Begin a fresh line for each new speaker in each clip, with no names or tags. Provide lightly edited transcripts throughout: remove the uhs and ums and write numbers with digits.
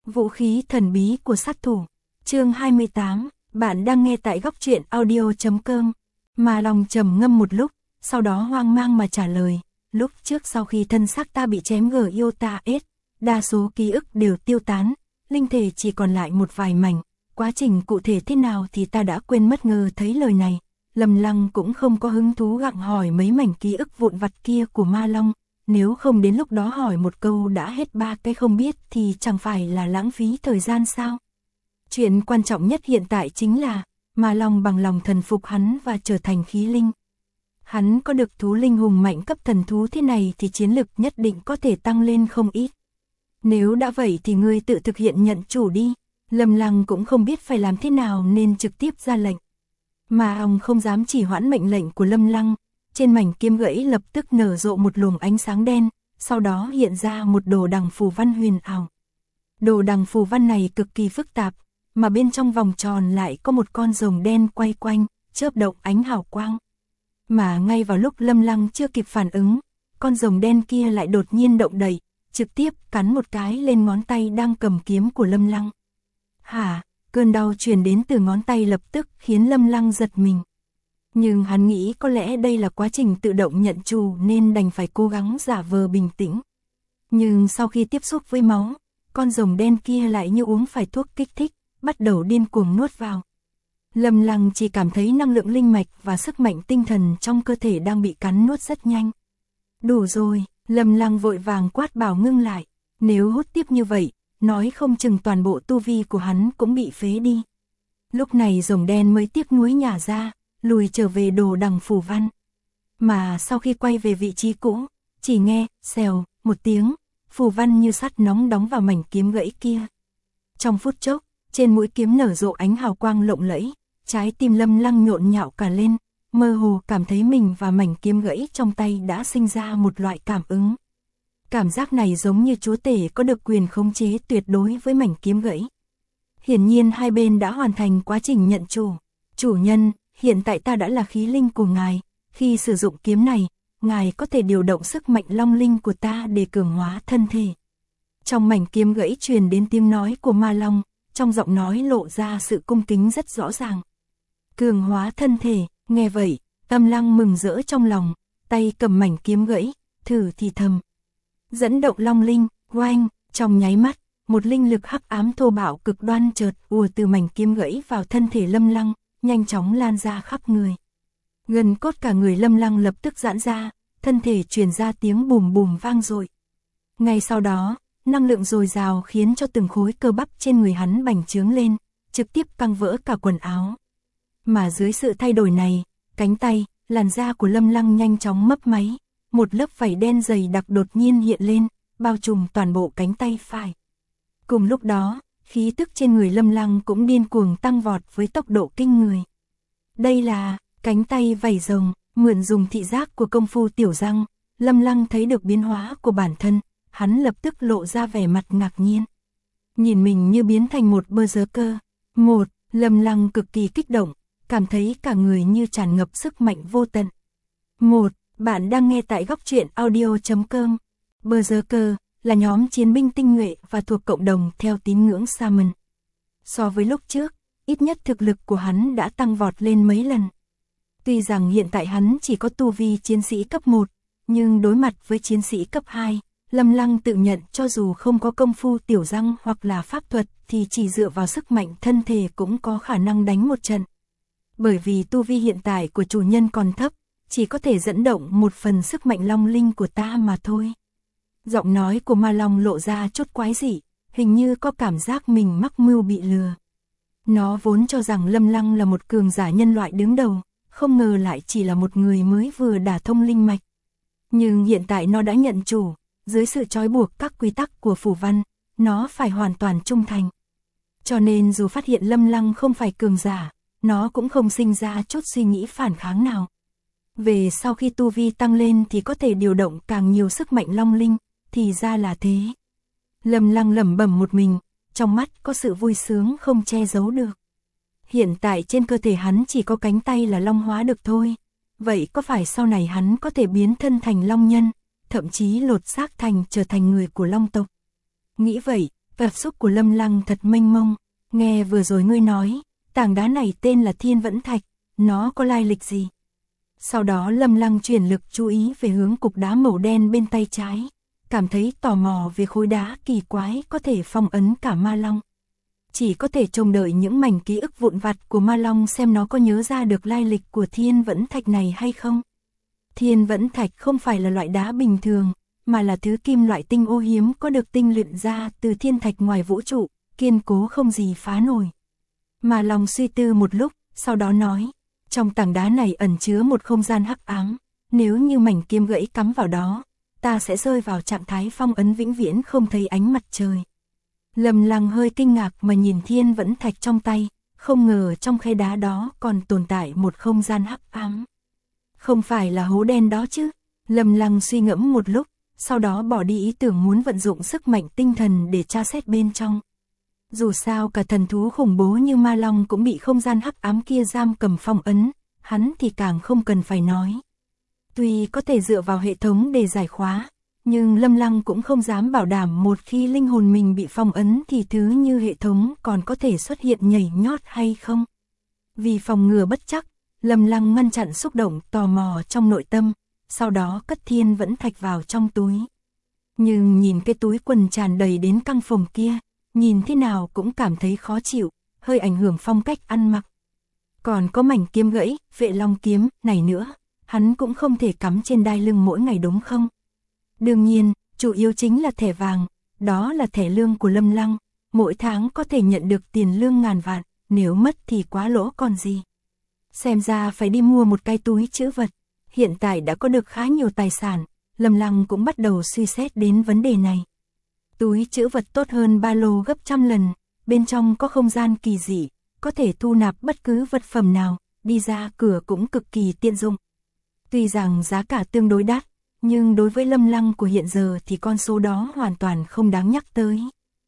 Vũ khí thần bí của sát thủ. Chương 28, bạn đang nghe tại góc truyện audio.com. Mà Long trầm ngâm một lúc, sau đó hoang mang mà trả lời, lúc trước sau khi thân xác ta bị chém Giota-S, đa số ký ức đều tiêu tán, linh thể chỉ còn lại một vài mảnh, quá trình cụ thể thế nào thì ta đã quên mất. Ngờ thấy lời này, Lâm Lăng cũng không có hứng thú gặng hỏi mấy mảnh ký ức vụn vặt kia của Ma Long, nếu không đến lúc đó hỏi một câu đã hết ba cái không biết thì chẳng phải là lãng phí thời gian sao? Chuyện quan trọng nhất hiện tại chính là Ma Long bằng lòng thần phục hắn và trở thành khí linh. Hắn có được thú linh hùng mạnh cấp thần thú thế này thì chiến lực nhất định có thể tăng lên không ít. Nếu đã vậy thì ngươi tự thực hiện nhận chủ đi. Lâm Lăng cũng không biết phải làm thế nào nên trực tiếp ra lệnh. Mà ông không dám chỉ hoãn mệnh lệnh của Lâm Lăng, trên mảnh kiếm gãy lập tức nở rộ một luồng ánh sáng đen, sau đó hiện ra một đồ đằng phù văn huyền ảo. Đồ đằng phù văn này cực kỳ phức tạp, mà bên trong vòng tròn lại có một con rồng đen quay quanh, chớp động ánh hào quang. Mà ngay vào lúc Lâm Lăng chưa kịp phản ứng, con rồng đen kia lại đột nhiên động đậy, trực tiếp cắn một cái lên ngón tay đang cầm kiếm của Lâm Lăng. Hả, cơn đau truyền đến từ ngón tay lập tức khiến Lâm Lăng giật mình. Nhưng hắn nghĩ có lẽ đây là quá trình tự động nhận chủ nên đành phải cố gắng giả vờ bình tĩnh. Nhưng sau khi tiếp xúc với máu, con rồng đen kia lại như uống phải thuốc kích thích, bắt đầu điên cuồng nuốt vào. Lâm Lăng chỉ cảm thấy năng lượng linh mạch và sức mạnh tinh thần trong cơ thể đang bị cắn nuốt rất nhanh. Đủ rồi, Lâm Lăng vội vàng quát bảo ngưng lại, nếu hút tiếp như vậy, nói không chừng toàn bộ tu vi của hắn cũng bị phế đi. Lúc này rồng đen mới tiếc nuối nhả ra, lùi trở về đồ đằng phù văn. Mà sau khi quay về vị trí cũ, chỉ nghe, xèo, một tiếng, phù văn như sắt nóng đóng vào mảnh kiếm gãy kia. Trong phút chốc, trên mũi kiếm nở rộ ánh hào quang lộng lẫy, trái tim Lâm Lăng nhộn nhạo cả lên, mơ hồ cảm thấy mình và mảnh kiếm gãy trong tay đã sinh ra một loại cảm ứng. Cảm giác này giống như chúa tể có được quyền khống chế tuyệt đối với mảnh kiếm gãy. Hiển nhiên hai bên đã hoàn thành quá trình nhận chủ. Chủ nhân, hiện tại ta đã là khí linh của ngài, khi sử dụng kiếm này, ngài có thể điều động sức mạnh long linh của ta để cường hóa thân thể. Trong mảnh kiếm gãy truyền đến tiếng nói của Ma Long, trong giọng nói lộ ra sự cung kính rất rõ ràng. Cường hóa thân thể, nghe vậy, Lâm Lăng mừng rỡ trong lòng, tay cầm mảnh kiếm gãy, thử thì thầm. Dẫn động long linh, oanh, trong nháy mắt, một linh lực hắc ám thô bạo cực đoan chợt ùa từ mảnh kiếm gãy vào thân thể Lâm Lăng, nhanh chóng lan ra khắp người. Gần cốt cả người Lâm Lăng lập tức giãn ra, thân thể truyền ra tiếng bùm bùm vang dội. Ngay sau đó, năng lượng dồi dào khiến cho từng khối cơ bắp trên người hắn bành trướng lên, trực tiếp căng vỡ cả quần áo. Mà dưới sự thay đổi này, cánh tay, làn da của Lâm Lăng nhanh chóng mấp máy, một lớp vảy đen dày đặc đột nhiên hiện lên, bao trùm toàn bộ cánh tay phải. Cùng lúc đó, khí tức trên người Lâm Lăng cũng điên cuồng tăng vọt với tốc độ kinh người. Đây là cánh tay vảy rồng, mượn dùng thị giác của công phu tiểu răng, Lâm Lăng thấy được biến hóa của bản thân, hắn lập tức lộ ra vẻ mặt ngạc nhiên. Nhìn mình như biến thành một berserker. Lâm Lăng cực kỳ kích động, cảm thấy cả người như tràn ngập sức mạnh vô tận. Bạn đang nghe tại góc truyện audio.com. Berserker là nhóm chiến binh tinh nhuệ và thuộc cộng đồng theo tín ngưỡng Shaman. So với lúc trước, ít nhất thực lực của hắn đã tăng vọt lên mấy lần. Tuy rằng hiện tại hắn chỉ có tu vi chiến sĩ cấp 1, nhưng đối mặt với chiến sĩ cấp 2, Lâm Lăng tự nhận cho dù không có công phu tiểu răng hoặc là pháp thuật thì chỉ dựa vào sức mạnh thân thể cũng có khả năng đánh một trận. Bởi vì tu vi hiện tại của chủ nhân còn thấp, chỉ có thể dẫn động một phần sức mạnh long linh của ta mà thôi. Giọng nói của Ma Long lộ ra chút quái dị, hình như có cảm giác mình mắc mưu bị lừa. Nó vốn cho rằng Lâm Lăng là một cường giả nhân loại đứng đầu, không ngờ lại chỉ là một người mới vừa đả thông linh mạch. Nhưng hiện tại nó đã nhận chủ, dưới sự trói buộc các quy tắc của phù văn, nó phải hoàn toàn trung thành. Cho nên dù phát hiện Lâm Lăng không phải cường giả, nó cũng không sinh ra chút suy nghĩ phản kháng nào. Về sau khi tu vi tăng lên thì có thể điều động càng nhiều sức mạnh long linh, thì ra là thế. Lâm Lăng lẩm bẩm một mình, trong mắt có sự vui sướng không che giấu được. Hiện tại trên cơ thể hắn chỉ có cánh tay là long hóa được thôi. Vậy có phải sau này hắn có thể biến thân thành long nhân, thậm chí lột xác trở thành người của long tộc? Nghĩ vậy, Cảm xúc của Lâm Lăng thật mênh mông, nghe vừa rồi ngươi nói, tảng đá này tên là Thiên Vẫn Thạch, nó có lai lịch gì? Sau đó Lâm Lăng chuyển lực chú ý về hướng cục đá màu đen bên tay trái, cảm thấy tò mò về khối đá kỳ quái có thể phong ấn cả ma long. Chỉ có thể trông đợi những mảnh ký ức vụn vặt của ma long xem nó có nhớ ra được lai lịch của Thiên Vẫn Thạch này hay không. Thiên Vẫn Thạch không phải là loại đá bình thường, mà là thứ kim loại tinh ô hiếm có được tinh luyện ra từ thiên thạch ngoài vũ trụ, kiên cố không gì phá nổi. Ma long suy tư một lúc, sau đó nói, trong tảng đá này ẩn chứa một không gian hắc ám, nếu như mảnh kiếm gãy cắm vào đó, ta sẽ rơi vào trạng thái phong ấn vĩnh viễn không thấy ánh mặt trời. Lâm Lăng hơi kinh ngạc mà nhìn Thiên Vẫn Thạch trong tay, không ngờ trong khe đá đó còn tồn tại một không gian hắc ám. Không phải là hố đen đó chứ? Lâm Lăng suy ngẫm một lúc, sau đó bỏ đi ý tưởng muốn vận dụng sức mạnh tinh thần để tra xét bên trong. Dù sao cả thần thú khủng bố như ma long cũng bị không gian hắc ám kia giam cầm phong ấn, hắn thì càng không cần phải nói. Tuy có thể dựa vào hệ thống để giải khóa, nhưng Lâm Lăng cũng không dám bảo đảm một khi linh hồn mình bị phong ấn thì thứ như hệ thống còn có thể xuất hiện nhảy nhót hay không. Vì phòng ngừa bất chắc, Lâm Lăng ngăn chặn xúc động tò mò trong nội tâm, sau đó cất Thiên Vẫn Thạch vào trong túi. Nhưng nhìn cái túi quần tràn đầy đến căng phồng kia, nhìn thế nào cũng cảm thấy khó chịu, hơi ảnh hưởng phong cách ăn mặc. Còn có mảnh kiếm gãy, Vệ Long kiếm này nữa, hắn cũng không thể cắm trên đai lưng mỗi ngày đúng không? Đương nhiên, chủ yếu chính là thẻ vàng, đó là thẻ lương của Lâm Lăng, mỗi tháng có thể nhận được tiền lương ngàn vạn, nếu mất thì quá lỗ còn gì. Xem ra phải đi mua một cái túi trữ vật, hiện tại đã có được khá nhiều tài sản, Lâm Lăng cũng bắt đầu suy xét đến vấn đề này. Túi trữ vật tốt hơn ba lô gấp trăm lần, bên trong có không gian kỳ dị, có thể thu nạp bất cứ vật phẩm nào, đi ra cửa cũng cực kỳ tiện dụng. Tuy rằng giá cả tương đối đắt, nhưng đối với Lâm Lăng của hiện giờ thì con số đó hoàn toàn không đáng nhắc tới.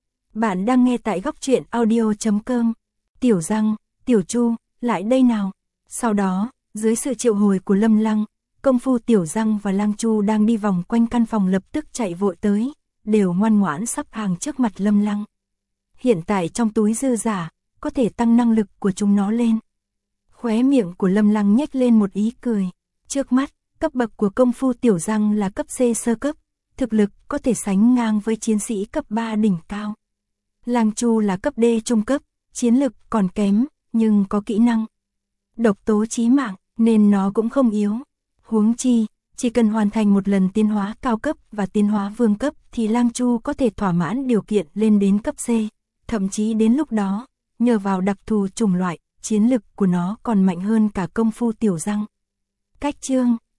Bạn đang nghe tại góc truyện audio.com. Tiểu Giang, Tiểu Chu, lại đây nào. Sau đó, dưới sự triệu hồi của Lâm Lăng, công phu Tiểu Giang và Lang Chu đang đi vòng quanh căn phòng lập tức chạy vội tới, đều ngoan ngoãn sắp hàng trước mặt Lâm Lăng. Hiện tại trong túi dư giả, có thể tăng năng lực của chúng nó lên. Khóe miệng của Lâm Lăng nhếch lên một ý cười. Trước mắt, cấp bậc của công phu Tiểu Giang là cấp C sơ cấp, thực lực có thể sánh ngang với chiến sĩ cấp 3 đỉnh cao. Lang Chu là cấp D trung cấp, chiến lực còn kém, nhưng có kỹ năng độc tố chí mạng, nên nó cũng không yếu. Huống chi, chỉ cần hoàn thành một lần tiến hóa cao cấp và tiến hóa vương cấp thì Lang Chu có thể thỏa mãn điều kiện lên đến cấp C. Thậm chí đến lúc đó, nhờ vào đặc thù chủng loại, chiến lực của nó còn mạnh hơn cả công phu Tiểu Giang. Cách chương